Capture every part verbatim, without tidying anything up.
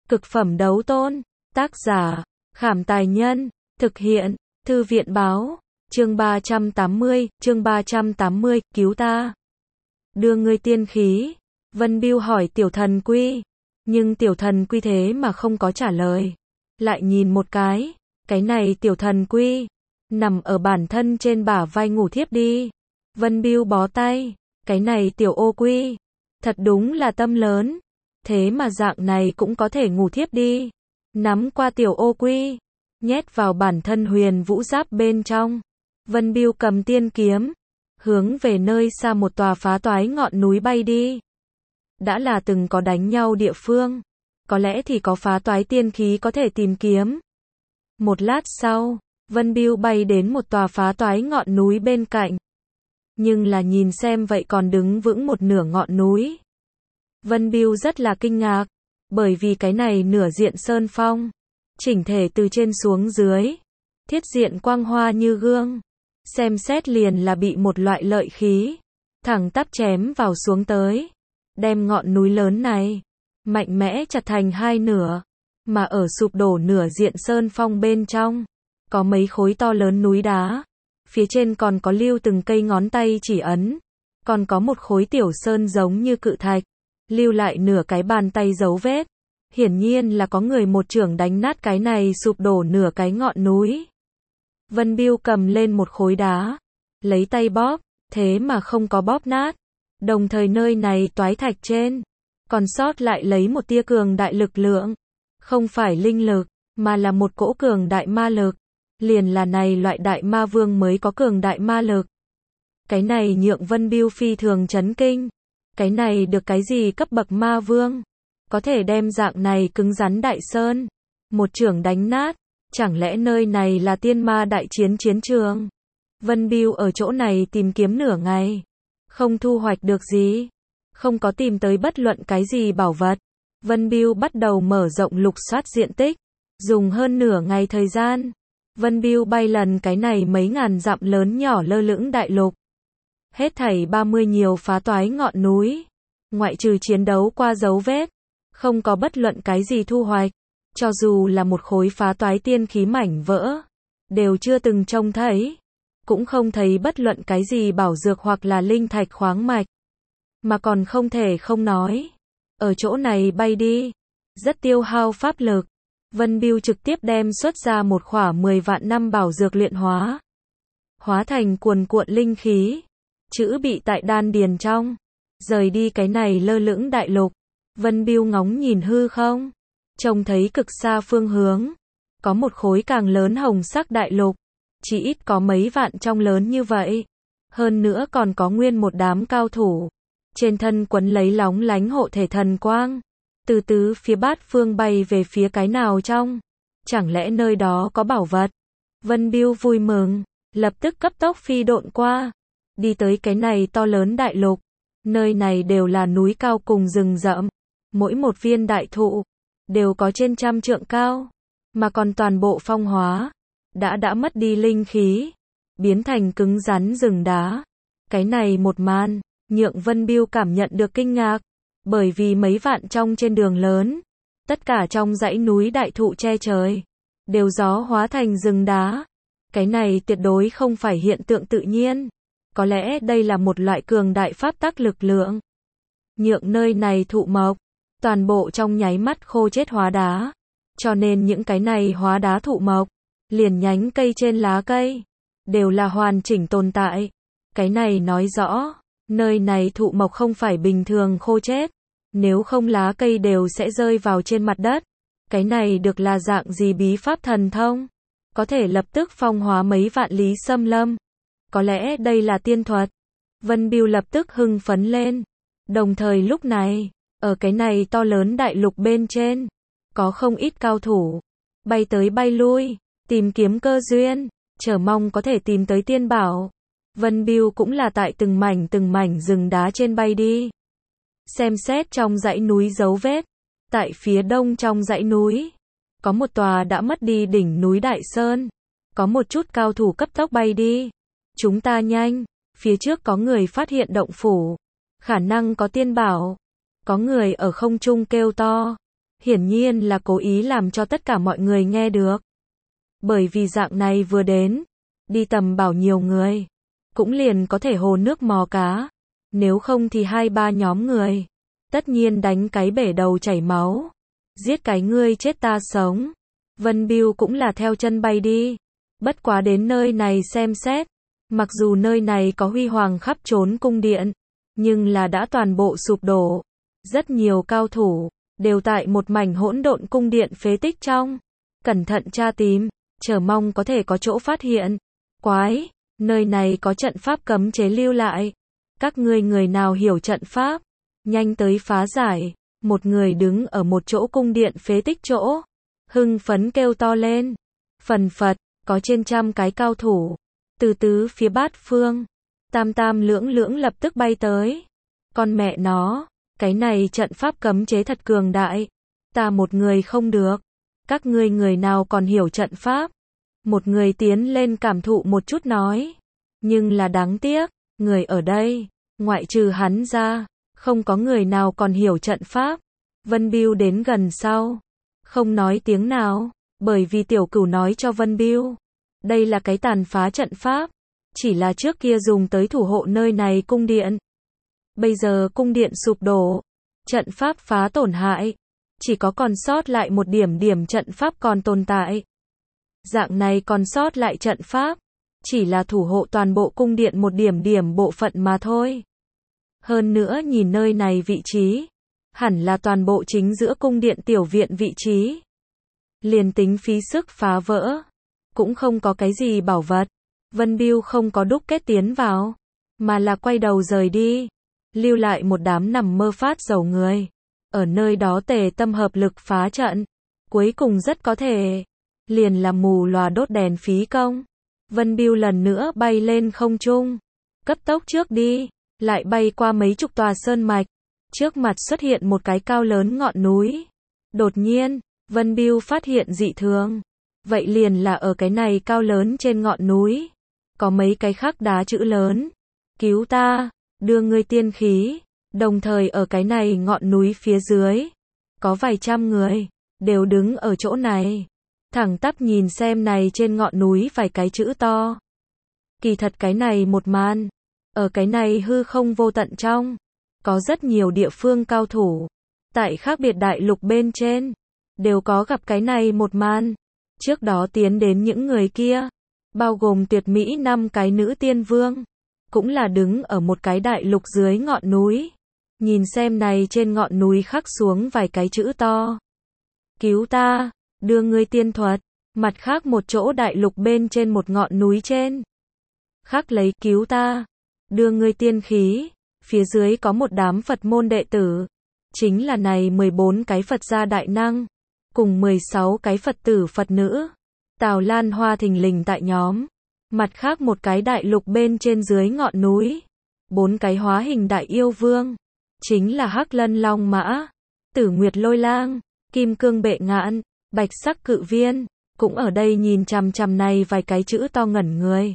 Cực phẩm đấu tôn. Tác giả, Khảm Tài Nhân. Thực hiện, Thư viện Báo. Chương ba trăm tám mươi, chương ba trăm tám mươi, cứu ta. Đưa ngươi tiên khí. Vân Bưu hỏi Tiểu Thần Quy. Nhưng Tiểu Thần Quy thế mà không có trả lời. Lại nhìn một cái. Cái này Tiểu Thần Quy. Nằm ở bản thân trên bả vai ngủ thiếp đi. Vân Bưu bó tay. Cái này Tiểu Ô Quy. Thật đúng là tâm lớn. Thế mà dạng này cũng có thể ngủ thiếp đi. Nắm qua Tiểu Ô Quy. Nhét vào bản thân huyền vũ giáp bên trong. Vân Bưu cầm tiên kiếm. Hướng về nơi xa một tòa phá toái ngọn núi bay đi. Đã là từng có đánh nhau địa phương. Có lẽ thì có phá toái tiên khí có thể tìm kiếm. Một lát sau, Vân Bưu bay đến một tòa phá toái ngọn núi bên cạnh. Nhưng là nhìn xem vậy còn đứng vững một nửa ngọn núi. Vân Bưu rất là kinh ngạc. Bởi vì cái này nửa diện sơn phong. Chỉnh thể từ trên xuống dưới. Thiết diện quang hoa như gương. Xem xét liền là bị một loại lợi khí. Thẳng tắp chém vào xuống tới. Đem ngọn núi lớn này. Mạnh mẽ chặt thành hai nửa. Mà ở sụp đổ nửa diện sơn phong bên trong. Có mấy khối to lớn núi đá. Phía trên còn có lưu từng cây ngón tay chỉ ấn. Còn có một khối tiểu sơn giống như cự thạch. Lưu lại nửa cái bàn tay dấu vết. Hiển nhiên là có người một chưởng đánh nát cái này sụp đổ nửa cái ngọn núi. Vân Bưu cầm lên một khối đá. Lấy tay bóp. Thế mà không có bóp nát. Đồng thời nơi này toái thạch trên. Còn sót lại lấy một tia cường đại lực lượng. Không phải linh lực. Mà là một cỗ cường đại ma lực. Liền là này loại đại ma vương mới có cường đại ma lực. Cái này nhượng Vân Bưu phi thường chấn kinh. Cái này được cái gì cấp bậc ma vương? Có thể đem dạng này cứng rắn đại sơn. Một chưởng đánh nát. Chẳng lẽ nơi này là tiên ma đại chiến chiến trường? Vân Bưu ở chỗ này tìm kiếm nửa ngày. Không thu hoạch được gì. Không có tìm tới bất luận cái gì bảo vật. Vân Bưu bắt đầu mở rộng lục soát diện tích. Dùng hơn nửa ngày thời gian. Vân Bưu bay lần cái này mấy ngàn dặm lớn nhỏ lơ lửng đại lục. Hết thảy ba mươi nhiều phá toái ngọn núi. Ngoại trừ chiến đấu qua dấu vết. Không có bất luận cái gì thu hoạch. Cho dù là một khối phá toái tiên khí mảnh vỡ. Đều chưa từng trông thấy. Cũng không thấy bất luận cái gì bảo dược hoặc là linh thạch khoáng mạch. Mà còn không thể không nói. Ở chỗ này bay đi. Rất tiêu hao pháp lực. Vân Bưu trực tiếp đem xuất ra một khỏa mười vạn năm bảo dược luyện hóa. Hóa thành cuồn cuộn linh khí. Chữ bị tại đan điền trong. Rời đi cái này lơ lửng đại lục. Vân Bưu ngóng nhìn hư không. Trông thấy cực xa phương hướng. Có một khối càng lớn hồng sắc đại lục. Chỉ ít có mấy vạn trong lớn như vậy. Hơn nữa còn có nguyên một đám cao thủ. Trên thân quấn lấy lóng lánh hộ thể thần quang. Từ tứ phía bát phương bay về phía cái nào trong. Chẳng lẽ nơi đó có bảo vật? Vân Bưu vui mừng. Lập tức cấp tốc phi độn qua. Đi tới cái này to lớn đại lục. Nơi này đều là núi cao cùng rừng rậm. Mỗi một viên đại thụ. Đều có trên trăm trượng cao. Mà còn toàn bộ phong hóa. Đã đã mất đi linh khí. Biến thành cứng rắn rừng đá. Cái này một màn. Nhượng Vân Bưu cảm nhận được kinh ngạc. Bởi vì mấy vạn trong trên đường lớn. Tất cả trong dãy núi đại thụ che trời. Đều gió hóa thành rừng đá. Cái này tuyệt đối không phải hiện tượng tự nhiên. Có lẽ đây là một loại cường đại pháp tắc lực lượng. Nhượng nơi này thụ mộc. Toàn bộ trong nháy mắt khô chết hóa đá. Cho nên những cái này hóa đá thụ mộc. Liền nhánh cây trên lá cây. Đều là hoàn chỉnh tồn tại. Cái này nói rõ. Nơi này thụ mộc không phải bình thường khô chết. Nếu không lá cây đều sẽ rơi vào trên mặt đất. Cái này được là dạng gì bí pháp thần thông. Có thể lập tức phong hóa mấy vạn lý xâm lâm. Có lẽ đây là tiên thuật. Vân Bưu lập tức hưng phấn lên. Đồng thời lúc này. Ở cái này to lớn đại lục bên trên. Có không ít cao thủ. Bay tới bay lui. Tìm kiếm cơ duyên. Chờ mong có thể tìm tới tiên bảo. Vân Bưu cũng là tại từng mảnh từng mảnh rừng đá trên bay đi. Xem xét trong dãy núi dấu vết. Tại phía đông trong dãy núi. Có một tòa đã mất đi đỉnh núi Đại Sơn. Có một chút cao thủ cấp tốc bay đi. Chúng ta nhanh. Phía trước có người phát hiện động phủ. Khả năng có tiên bảo. Có người ở không trung kêu to. hiển nhiên là cố ý làm cho tất cả mọi người nghe được. Bởi vì dạng này vừa đến, đi tầm bảo nhiều người, cũng liền có thể hồ nước mò cá, nếu không thì hai ba nhóm người, tất nhiên đánh cái bể đầu chảy máu, giết cái ngươi chết ta sống. Vân Bưu cũng là theo chân bay đi, bất quá đến nơi này xem xét, mặc dù nơi này có huy hoàng khắp trốn cung điện, nhưng là đã toàn bộ sụp đổ, rất nhiều cao thủ đều tại một mảnh hỗn độn cung điện phế tích trong, cẩn thận tra tìm, chờ mong có thể có chỗ phát hiện. Quái, nơi này có trận pháp cấm chế lưu lại, các ngươi người nào hiểu trận pháp, nhanh tới phá giải. Một người đứng ở một chỗ cung điện phế tích chỗ, hưng phấn kêu to lên. Phần phật, có trên trăm cái cao thủ, từ tứ phía bát phương, tam tam lưỡng lưỡng lập tức bay tới. Con mẹ nó, cái này trận pháp cấm chế thật cường đại, ta một người không được, các ngươi người nào còn hiểu trận pháp. Một người tiến lên cảm thụ một chút nói, nhưng là đáng tiếc, người ở đây, ngoại trừ hắn ra, không có người nào còn hiểu trận pháp. Vân Bưu đến gần sau, không nói tiếng nào, bởi vì tiểu cửu nói cho Vân Bưu, đây là cái tàn phá trận pháp, chỉ là trước kia dùng tới thủ hộ nơi này cung điện. Bây giờ cung điện sụp đổ, trận pháp phá tổn hại, chỉ có còn sót lại một điểm điểm trận pháp còn tồn tại. Dạng này còn sót lại trận pháp, chỉ là thủ hộ toàn bộ cung điện một điểm điểm bộ phận mà thôi. Hơn nữa nhìn nơi này vị trí, hẳn là toàn bộ chính giữa cung điện tiểu viện vị trí. Liền tính phí sức phá vỡ, cũng không có cái gì bảo vật. Vân Bưu không có đúc kết tiến vào, mà là quay đầu rời đi, lưu lại một đám nằm mơ phát dầu người. Ở nơi đó tề tâm hợp lực phá trận, cuối cùng rất có thể, liền là mù lòa đốt đèn phí công. Vân Bưu lần nữa bay lên không trung, cấp tốc trước đi, lại bay qua mấy chục tòa sơn mạch. Trước mặt xuất hiện một cái cao lớn ngọn núi. Đột nhiên, Vân Bưu phát hiện dị thường. Vậy liền là ở cái này cao lớn trên ngọn núi, có mấy cái khắc đá chữ lớn. Cứu ta, đưa ngươi tiên khí. Đồng thời ở cái này ngọn núi phía dưới, có vài trăm người, đều đứng ở chỗ này. Thẳng tắp nhìn xem này trên ngọn núi vài cái chữ to. Kỳ thật cái này một màn, ở cái này hư không vô tận trong, có rất nhiều địa phương cao thủ, tại khác biệt đại lục bên trên, đều có gặp cái này một màn. Trước đó tiến đến những người kia, bao gồm tuyệt mỹ năm cái nữ tiên vương, cũng là đứng ở một cái đại lục dưới ngọn núi. Nhìn xem này trên ngọn núi khắc xuống vài cái chữ to. Cứu ta, đưa ngươi tiên thuật. Mặt khác một chỗ đại lục bên trên một ngọn núi trên, khắc lấy cứu ta, đưa ngươi tiên khí. Phía dưới có một đám Phật môn đệ tử, chính là này mười bốn cái Phật gia đại năng, cùng mười sáu cái Phật tử Phật nữ. Tào Lan Hoa thình lình tại nhóm. Mặt khác một cái đại lục bên trên dưới ngọn núi, bốn cái hóa hình đại yêu vương, chính là Hắc Lân Long Mã, Tử Nguyệt Lôi Lang, Kim Cương Bệ Ngạn, Bạch Sắc Cự Viên, cũng ở đây nhìn chằm chằm này vài cái chữ to ngẩn người.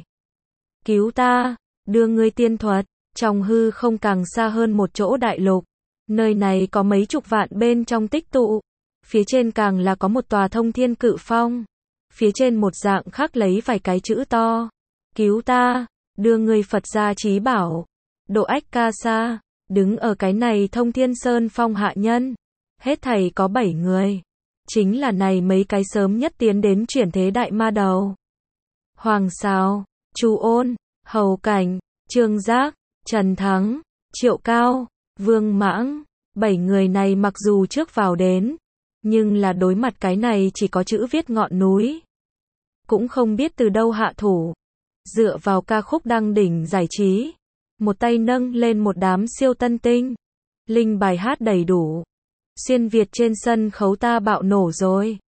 Cứu ta, đưa ngươi tiên thuật. Trong hư không càng xa hơn một chỗ đại lục, nơi này có mấy chục vạn bên trong tích tụ, phía trên càng là có một tòa thông thiên cự phong, phía trên một dạng khắc lấy vài cái chữ to. Cứu ta, đưa ngươi Phật gia trí bảo. Độ Ách Ca Sa, đứng ở cái này thông thiên sơn phong hạ nhân, hết thảy có bảy người, chính là này mấy cái sớm nhất tiến đến chuyển thế đại ma đầu. Hoàng Sào, Chu Ôn, Hầu Cảnh, Trương Giác, Trần Thắng, Triệu Cao, Vương Mãng, bảy người này mặc dù trước vào đến, nhưng là đối mặt cái này chỉ có chữ viết ngọn núi, cũng không biết từ đâu hạ thủ. Dựa vào ca khúc đăng đỉnh giải trí, một tay nâng lên một đám siêu tân tinh, linh bài hát đầy đủ. Xuyên Việt trên sân khấu ta bạo nổ rồi.